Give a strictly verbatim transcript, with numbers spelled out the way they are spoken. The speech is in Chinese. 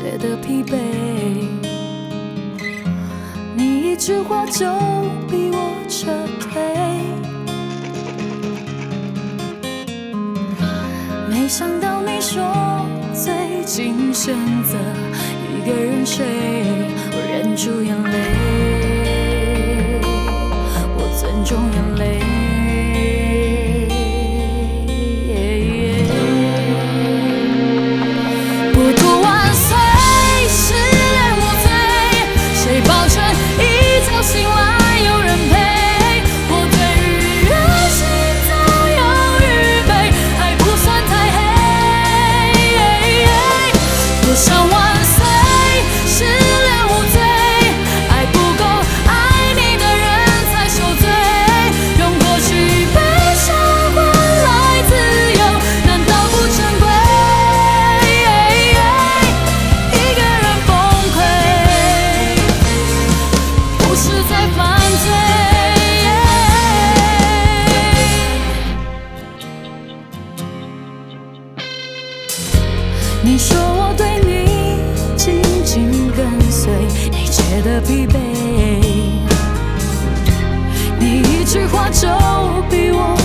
觉得疲惫。你一句话就逼我撤退，没想到你说最近选择一个人睡，我忍住眼泪，我尊重眼泪。不图万岁，誓言无罪，谁保证一觉醒来有人陪？我对于人生早有预备，还不算太黑。多少万岁，誓言无罪，爱不够爱你的人才受罪，用过去悲伤换来自由，难道不珍贵？一个人崩溃，不是在犯罪。你说我对你紧紧跟随，你觉得疲惫，你一句话就逼我